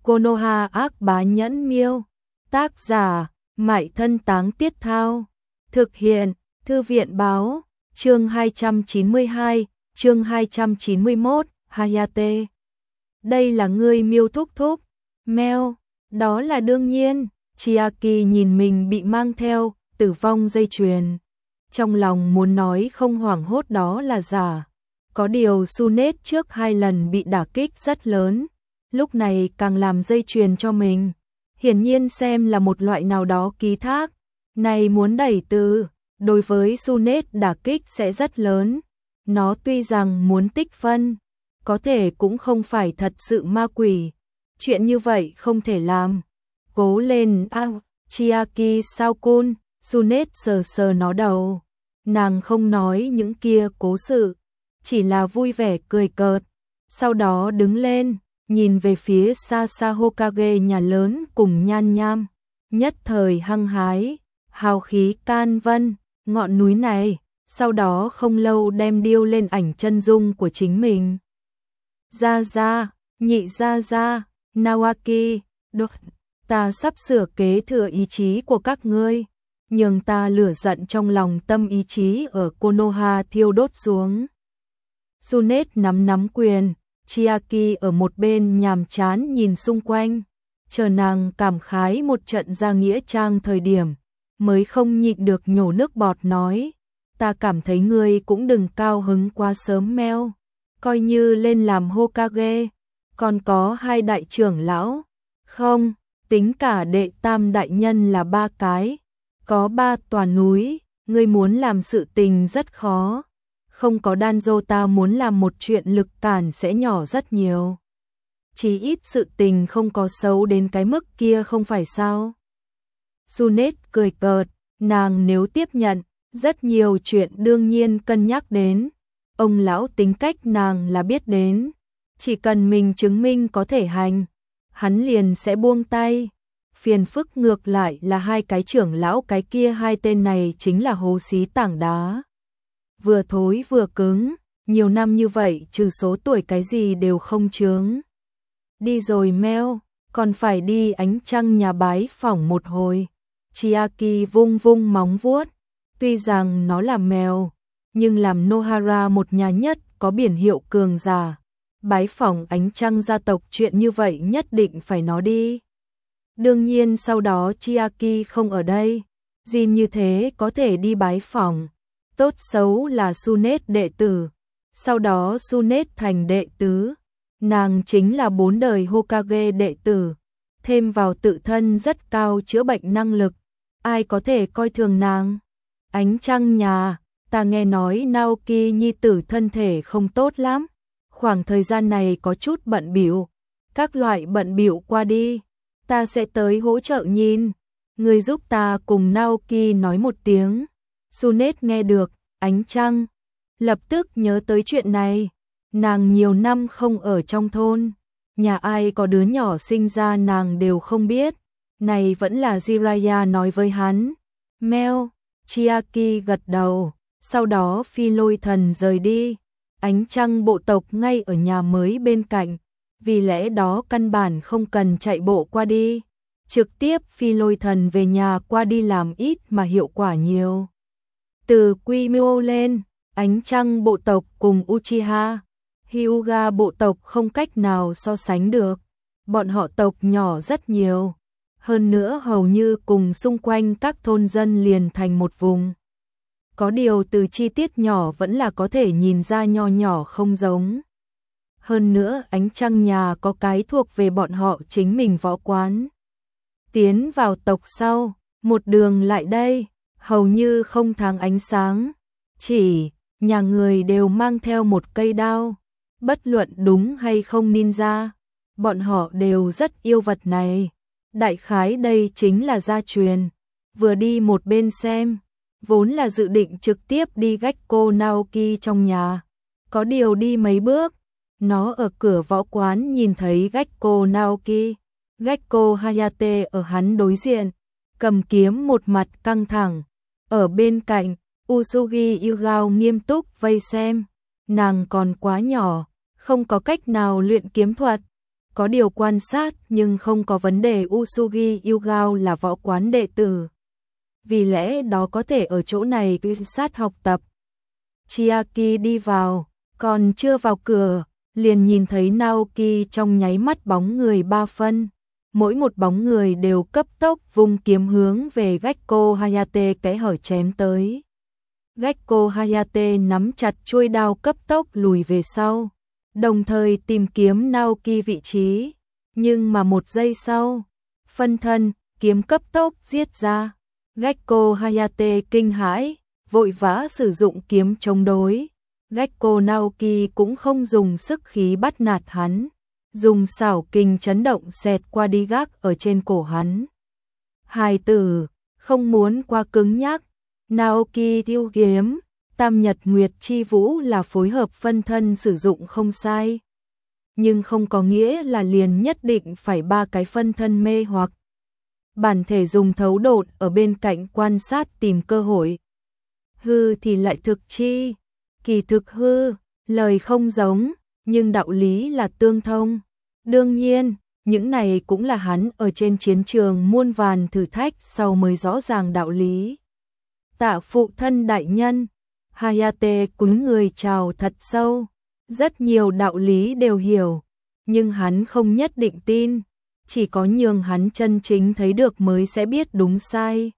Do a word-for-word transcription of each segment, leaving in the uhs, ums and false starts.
Konoha ác bá nhẫn miêu. Tác giả, Mại Thân Táng Tiết Thao. Thực hiện, Thư viện báo, chương hai trăm chín mươi hai, chương hai trăm chín mươi mốt, Hayate. Đây là ngươi miêu thúc thúc. Mèo, đó là đương nhiên. Chiaki nhìn mình bị mang theo, tử vong dây chuyền. Trong lòng muốn nói không hoảng hốt đó là giả. Có điều Sunet trước hai lần bị đả kích rất lớn. Lúc này càng làm dây chuyền cho mình. Hiển nhiên xem là một loại nào đó ký thác. Này muốn đẩy từ, đối với Sunet đả kích sẽ rất lớn. Nó tuy rằng muốn tích phân, có thể cũng không phải thật sự ma quỷ. Chuyện như vậy không thể làm. Cố lên a, Chiaki sao cun, Sunet sờ sờ nó đầu. Nàng không nói những kia cố sự, chỉ là vui vẻ cười cợt. Sau đó đứng lên, nhìn về phía xa xa Hokage nhà lớn cùng Nhan Nham. Nhất thời hăng hái, hào khí can vân, ngọn núi này, sau đó không lâu đem điêu lên ảnh chân dung của chính mình. Ra ra, nhị ra ra, Nawaki, đột, ta sắp sửa kế thừa ý chí của các ngươi, nhường ta lửa giận trong lòng tâm ý chí ở Konoha thiêu đốt xuống. Sunet nắm nắm quyền, Chiaki ở một bên nhàm chán nhìn xung quanh, chờ nàng cảm khái một trận ra nghĩa trang thời điểm, mới không nhịn được nhổ nước bọt nói, ta cảm thấy ngươi cũng đừng cao hứng quá sớm meo, coi như lên làm Hokage, còn có hai đại trưởng lão, không, tính cả đệ tam đại nhân là ba cái, có ba tòa núi, ngươi muốn làm sự tình rất khó. Không có Danzo ta muốn làm một chuyện lực cản sẽ nhỏ rất nhiều. Chỉ ít sự tình không có xấu đến cái mức kia không phải sao. Sunet cười cợt, nàng nếu tiếp nhận, rất nhiều chuyện đương nhiên cân nhắc đến. Ông lão tính cách nàng là biết đến. Chỉ cần mình chứng minh có thể hành, hắn liền sẽ buông tay. Phiền phức ngược lại là hai cái trưởng lão cái kia hai tên này chính là hố xí tảng đá. Vừa thối vừa cứng, nhiều năm như vậy trừ số tuổi cái gì đều không chướng. Đi rồi meo, còn phải đi ánh trăng nhà bái phỏng một hồi. Chiaki vung vung móng vuốt, tuy rằng nó là mèo, nhưng làm Nohara một nhà nhất có biển hiệu cường giả. Bái phỏng ánh trăng gia tộc chuyện như vậy nhất định phải nó đi. Đương nhiên sau đó Chiaki không ở đây, Jin như thế có thể đi bái phỏng. Tốt xấu là Sunet đệ tử, sau đó Sunet thành đệ tứ, nàng chính là bốn đời Hokage đệ tử, thêm vào tự thân rất cao chữa bệnh năng lực, ai có thể coi thường nàng. Ánh trăng nhà, ta nghe nói Naoki nhi tử thân thể không tốt lắm, khoảng thời gian này có chút bận bịu, các loại bận bịu qua đi, ta sẽ tới hỗ trợ nhìn, người giúp ta cùng Naoki nói một tiếng. Sunet nghe được, ánh trăng, lập tức nhớ tới chuyện này, nàng nhiều năm không ở trong thôn, nhà ai có đứa nhỏ sinh ra nàng đều không biết, này vẫn là Jiraiya nói với hắn. Meo, Chiaki gật đầu, sau đó phi lôi thần rời đi, ánh trăng bộ tộc ngay ở nhà mới bên cạnh, vì lẽ đó căn bản không cần chạy bộ qua đi, trực tiếp phi lôi thần về nhà qua đi làm ít mà hiệu quả nhiều. Từ quy mô lên, ánh trăng bộ tộc cùng Uchiha, Hyuga bộ tộc không cách nào so sánh được. Bọn họ tộc nhỏ rất nhiều. Hơn nữa hầu như cùng xung quanh các thôn dân liền thành một vùng. Có điều từ chi tiết nhỏ vẫn là có thể nhìn ra nho nhỏ không giống. Hơn nữa ánh trăng nhà có cái thuộc về bọn họ chính mình võ quán. Tiến vào tộc sau, một đường lại đây. Hầu như không tháng ánh sáng, chỉ nhà người đều mang theo một cây đao, bất luận đúng hay không ninja, bọn họ đều rất yêu vật này. Đại khái đây chính là gia truyền. Vừa đi một bên xem, vốn là dự định trực tiếp đi Gecko Naoki trong nhà, có điều đi mấy bước, nó ở cửa võ quán nhìn thấy Gecko Naoki, Gecko Hayate ở hắn đối diện, cầm kiếm một mặt căng thẳng. Ở bên cạnh, Usugi Yugao nghiêm túc vây xem, nàng còn quá nhỏ, không có cách nào luyện kiếm thuật, có điều quan sát nhưng không có vấn đề. Usugi Yugao là võ quán đệ tử, vì lẽ đó có thể ở chỗ này quan sát học tập. Chiaki đi vào, còn chưa vào cửa, liền nhìn thấy Naoki trong nháy mắt bóng người ba phân. Mỗi một bóng người đều cấp tốc vung kiếm hướng về Gekko Hayate kẽ hở chém tới. Gekko Hayate nắm chặt chuôi đao cấp tốc lùi về sau, đồng thời tìm kiếm Naoki vị trí. Nhưng mà một giây sau, phân thân, kiếm cấp tốc giết ra. Gekko Hayate kinh hãi, vội vã sử dụng kiếm chống đối. Gekko Naoki cũng không dùng sức khí bắt nạt hắn, dùng xảo kình chấn động xẹt qua đi gác ở trên cổ hắn. Hài tử, không muốn quá cứng nhắc. Naoki tiêu kiếm, Tam Nhật Nguyệt Chi Vũ là phối hợp phân thân sử dụng không sai, nhưng không có nghĩa là liền nhất định phải ba cái phân thân mê hoặc. Bản thể dùng thấu độn ở bên cạnh quan sát tìm cơ hội. Hư thì lại thực chi, kỳ thực hư, lời không giống, nhưng đạo lý là tương thông. Đương nhiên, những này cũng là hắn ở trên chiến trường muôn vàn thử thách sau mới rõ ràng đạo lý. Tạ phụ thân đại nhân, Hayate cúi người chào thật sâu, rất nhiều đạo lý đều hiểu, nhưng hắn không nhất định tin, chỉ có nhường hắn chân chính thấy được mới sẽ biết đúng sai.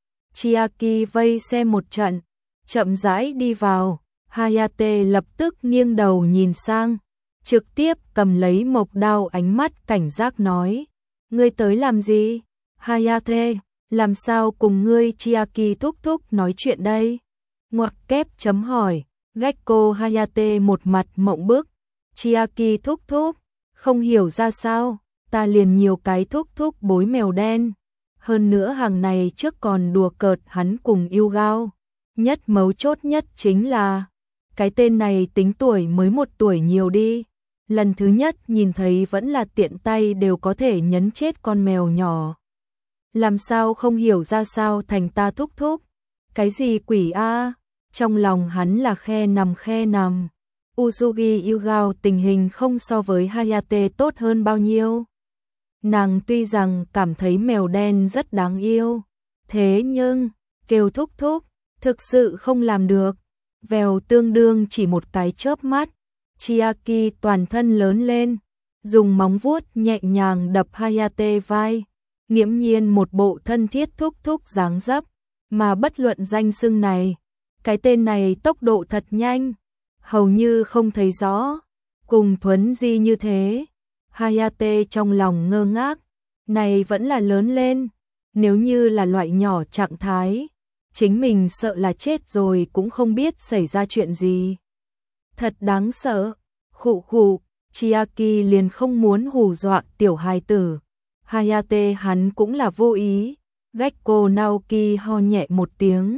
Chiaki vây xem một trận, chậm rãi đi vào, Hayate lập tức nghiêng đầu nhìn sang, trực tiếp cầm lấy mộc đao, ánh mắt cảnh giác nói: "Ngươi tới làm gì?" Hayate: "Làm sao cùng ngươi Chiaki thúc thúc nói chuyện đây?" Ngoặc kép chấm hỏi. Gekko Hayate một mặt mộng bức: "Chiaki thúc thúc, không hiểu ra sao, ta liền nhiều cái thúc thúc bối mèo đen. Hơn nữa hàng này trước còn đùa cợt hắn cùng Yugao. Nhất mấu chốt nhất chính là, cái tên này tính tuổi mới một tuổi nhiều đi. Lần thứ nhất nhìn thấy vẫn là tiện tay đều có thể nhấn chết con mèo nhỏ. Làm sao không hiểu ra sao thành ta thúc thúc? Cái gì quỷ a?" Trong lòng hắn là khe nằm khe nằm. Usugi Yugao tình hình không so với Hayate tốt hơn bao nhiêu. Nàng tuy rằng cảm thấy mèo đen rất đáng yêu, thế nhưng kêu thúc thúc thực sự không làm được. Vèo tương đương chỉ một cái chớp mắt, Chiaki toàn thân lớn lên, dùng móng vuốt nhẹ nhàng đập Hayate vai, nghiễm nhiên một bộ thân thiết thúc thúc dáng dấp. Mà bất luận danh xưng này, cái tên này tốc độ thật nhanh, hầu như không thấy rõ, cùng thuấn di như thế. Hayate trong lòng ngơ ngác, này vẫn là lớn lên, nếu như là loại nhỏ trạng thái, chính mình sợ là chết rồi cũng không biết xảy ra chuyện gì. Thật đáng sợ. Khụ khụ, Chiaki liền không muốn hù dọa tiểu hài tử. Hayate hắn cũng là vô ý. Gekko Naoki ho nhẹ một tiếng.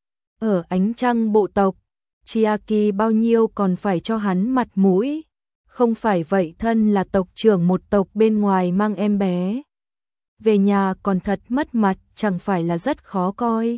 Ở ánh trăng bộ tộc, Chiaki bao nhiêu còn phải cho hắn mặt mũi. Không phải vậy thân là tộc trưởng một tộc bên ngoài mang em bé, về nhà còn thật mất mặt, chẳng phải là rất khó coi.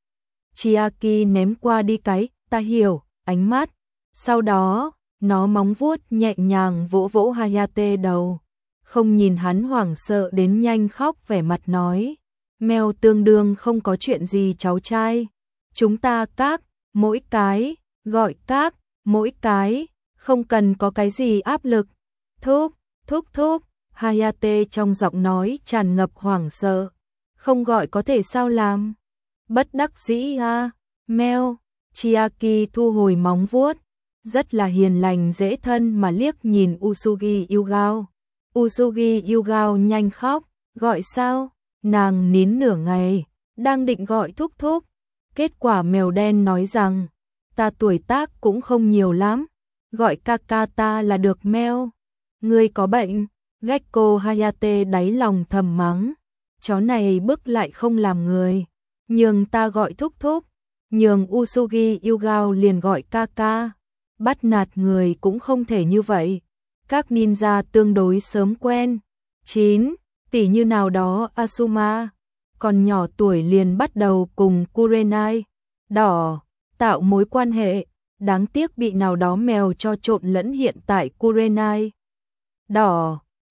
Chiaki ném qua đi cái "ta hiểu" ánh mắt, sau đó nó móng vuốt nhẹ nhàng vỗ vỗ Hayate đầu, không nhìn hắn hoảng sợ đến nhanh khóc, vẻ mặt nói: "Mèo tương đương không có chuyện gì cháu trai, chúng ta các, mỗi cái, gọi các, mỗi cái, không cần có cái gì áp lực." Thúc, thúc thúc, Hayate trong giọng nói tràn ngập hoảng sợ. Không gọi có thể sao làm? Bất đắc dĩ a, mèo. Chiaki thu hồi móng vuốt, rất là hiền lành dễ thân mà liếc nhìn Usugi Yugao. Usugi Yugao nhanh khóc, gọi sao? Nàng nín nửa ngày, đang định gọi thúc thúc. Kết quả mèo đen nói rằng, ta tuổi tác cũng không nhiều lắm, gọi kaka ta là được mèo. Ngươi có bệnh? Gekko Hayate đáy lòng thầm mắng, chó này bức lại không làm người, nhường ta gọi thúc thúc, nhường Usugi Yugao liền gọi kaka. Bắt nạt người cũng không thể như vậy. Các ninja tương đối sớm quen. chín. Tỷ như nào đó Asuma, còn nhỏ tuổi liền bắt đầu cùng Kurenai đỏ tạo mối quan hệ, đáng tiếc bị nào đó mèo cho trộn lẫn hiện tại Kurenai đỏ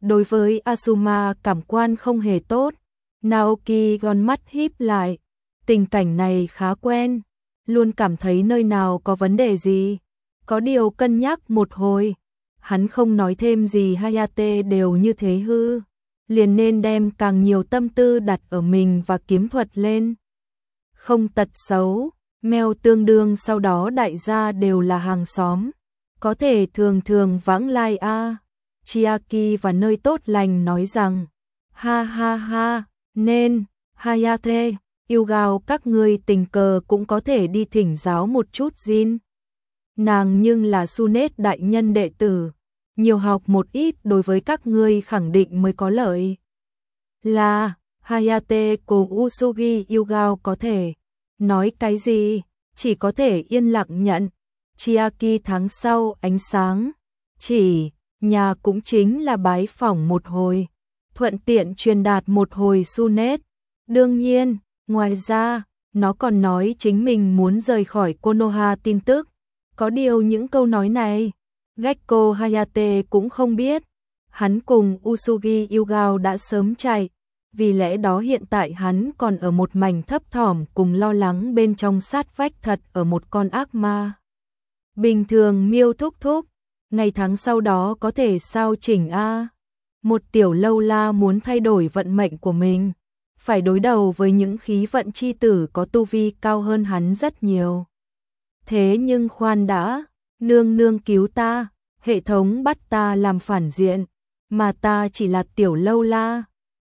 Đối với Asuma cảm quan không hề tốt, Naoki con mắt híp lại, tình cảnh này khá quen, luôn cảm thấy nơi nào có vấn đề gì. Có điều cân nhắc một hồi, hắn không nói thêm gì. Hayate đều như thế hư, liền nên đem càng nhiều tâm tư đặt ở mình và kiếm thuật lên. Không tật xấu, mèo tương đương sau đó đại gia đều là hàng xóm, có thể thường thường vãng lai a. Chiaki và nơi tốt lành nói rằng, ha ha ha, nên, Hayate, Yugao các ngươi tình cờ cũng có thể đi thỉnh giáo một chút Jin. Nàng nhưng là Sunet đại nhân đệ tử, nhiều học một ít đối với các ngươi khẳng định mới có lợi. Là, Hayate cùng Usugi Yugao có thể nói cái gì, chỉ có thể yên lặng nhận. Chiaki tháng sau ánh sáng, chỉ, nhà cũng chính là bái phỏng một hồi, thuận tiện truyền đạt một hồi Sunet. Đương nhiên, ngoài ra, nó còn nói chính mình muốn rời khỏi Konoha tin tức. Có điều những câu nói này, Gekko Hayate cũng không biết. Hắn cùng Usugi Yugao đã sớm chạy, vì lẽ đó hiện tại hắn còn ở một mảnh thấp thỏm cùng lo lắng bên trong sát vách thật ở một con ác ma. Bình thường Miêu thúc thúc, ngày tháng sau đó có thể sao chỉnh a? Một tiểu lâu la muốn thay đổi vận mệnh của mình, phải đối đầu với những khí vận chi tử có tu vi cao hơn hắn rất nhiều. Thế nhưng khoan đã, nương nương cứu ta, hệ thống bắt ta làm phản diện, mà ta chỉ là tiểu lâu la,